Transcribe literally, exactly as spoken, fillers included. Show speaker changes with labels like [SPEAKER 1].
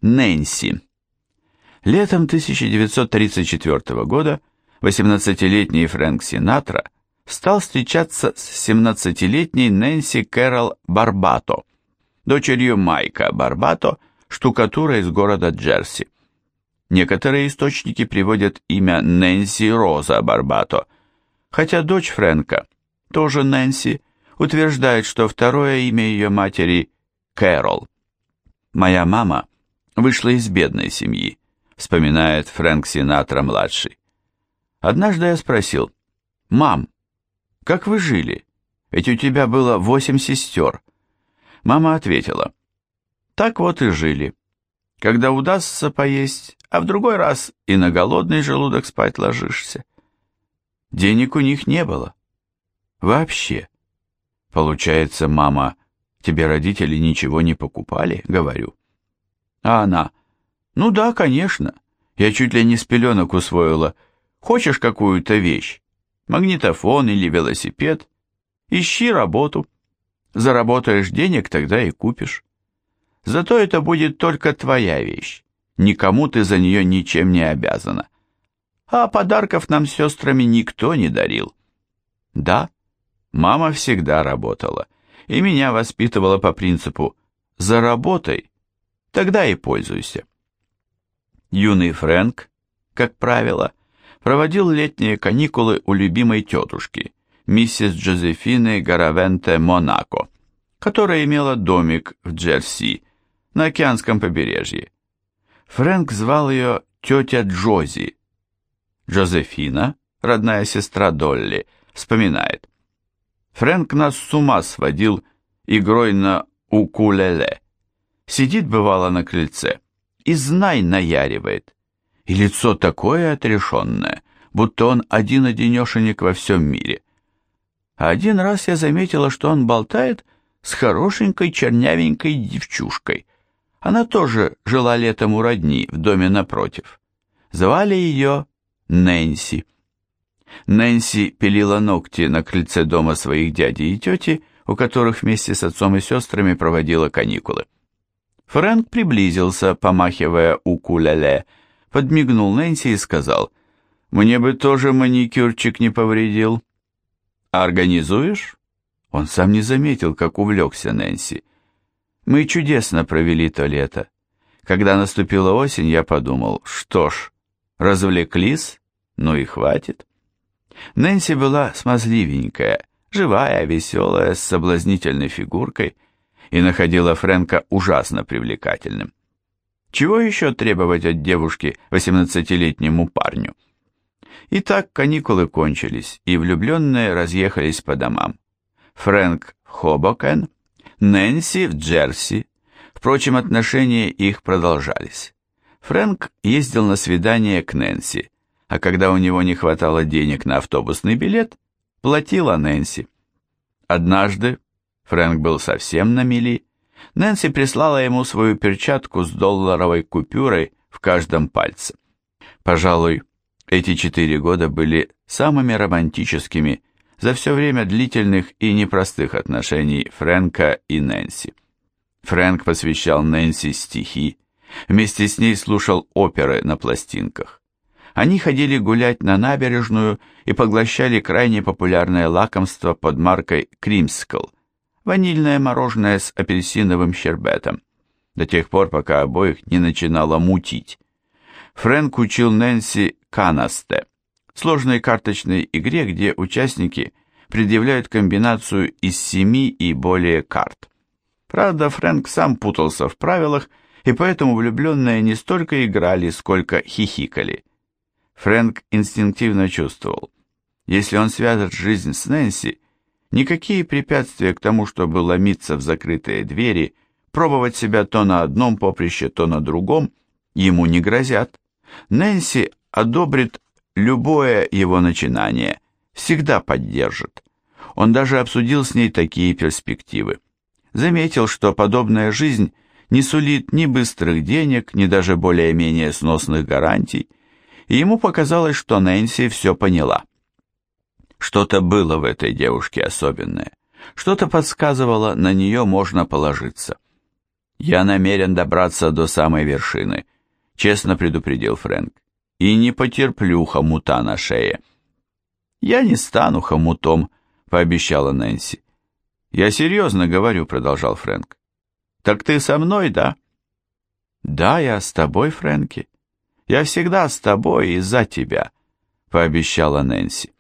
[SPEAKER 1] Нэнси. Летом тысяча девятьсот тридцать четвёртого года восемнадцатилетний Фрэнк Синатра стал встречаться с семнадцатилетней Нэнси Кэрол Барбато, дочерью Майка Барбато, штукатура из города Джерси. Некоторые источники приводят имя Нэнси Роза Барбато, хотя дочь Фрэнка, тоже Нэнси, утверждает, что второе имя ее матери – Кэрол. «Моя мама вышла из бедной семьи», вспоминает Фрэнк Синатра-младший. «Однажды я спросил: «Мам, как вы жили? Ведь у тебя было восемь сестер». Мама ответила: «Так вот и жили. Когда удастся поесть, а в другой раз и на голодный желудок спать ложишься». Денег у них не было. Вообще. Получается, мама, тебе родители ничего не покупали, говорю. А она: ну да, конечно. Я чуть ли не с пеленок усвоила. Хочешь какую-то вещь? Магнитофон или велосипед? Ищи работу. Заработаешь денег, тогда и купишь. Зато это будет только твоя вещь. Никому ты за нее ничем не обязана. А подарков нам с сестрами никто не дарил. Да, мама всегда работала, и меня воспитывала по принципу «заработай, тогда и пользуйся». Юный Фрэнк, как правило, проводил летние каникулы у любимой тетушки, миссис Джозефины Гаравенте Монако, которая имела домик в Джерси, на океанском побережье. Фрэнк звал ее тетя Джози. Джозефина, родная сестра Долли, вспоминает: «Фрэнк нас с ума сводил игрой на укулеле. Сидит, бывало, на крыльце и знай наяривает, и лицо такое отрешенное, будто он один-одинешенек во всем мире. А один раз я заметила, что он болтает с хорошенькой чернявенькой девчушкой. Она тоже жила летом у родни в доме напротив. Звали ее Нэнси». Нэнси пилила ногти на крыльце дома своих дяди и тети, у которых вместе с отцом и сестрами проводила каникулы. Фрэнк приблизился, помахивая укулеле, подмигнул Нэнси и сказал: «Мне бы тоже маникюрчик не повредил». «Организуешь?» Он сам не заметил, как увлекся Нэнси. Мы чудесно провели то лето. Когда наступила осень, я подумал: что ж, развлеклись, ну и хватит. Нэнси была смазливенькая, живая, веселая, с соблазнительной фигуркой и находила Фрэнка ужасно привлекательным. Чего еще требовать от девушки восемнадцатилетнему парню? Итак, каникулы кончились, и влюбленные разъехались по домам. Фрэнк в Хобокен, Нэнси в Джерси. Впрочем, отношения их продолжались. Фрэнк ездил на свидание к Нэнси, а когда у него не хватало денег на автобусный билет, платила Нэнси. Однажды, Фрэнк был совсем на мели, Нэнси прислала ему свою перчатку с долларовой купюрой в каждом пальце. Пожалуй, эти четыре года были самыми романтическими за все время длительных и непростых отношений Фрэнка и Нэнси. Фрэнк посвящал Нэнси стихи, вместе с ней слушал оперы на пластинках. Они ходили гулять на набережную и поглощали крайне популярное лакомство под маркой «Кримскл» – ванильное мороженое с апельсиновым щербетом, до тех пор, пока обоих не начинало мутить. Фрэнк учил Нэнси канасте – сложной карточной игре, где участники предъявляют комбинацию из семи и более карт. Правда, Фрэнк сам путался в правилах, и поэтому влюбленные не столько играли, сколько хихикали. Фрэнк инстинктивно чувствовал: если он свяжет жизнь с Нэнси, никакие препятствия к тому, чтобы ломиться в закрытые двери, пробовать себя то на одном поприще, то на другом, ему не грозят. Нэнси одобрит любое его начинание, всегда поддержит. Он даже обсудил с ней такие перспективы. Заметил, что подобная жизнь не сулит ни быстрых денег, ни даже более-менее сносных гарантий, и ему показалось, что Нэнси все поняла. Что-то было в этой девушке особенное, что-то подсказывало, на нее можно положиться. «Я намерен добраться до самой вершины», — честно предупредил Фрэнк. «И не потерплю хомута на шее». «Я не стану хомутом», — пообещала Нэнси. «Я серьезно говорю», — продолжал Фрэнк. «Так ты со мной, да?» «Да, я с тобой, Фрэнки. Я всегда с тобой и за тебя», — пообещала Нэнси.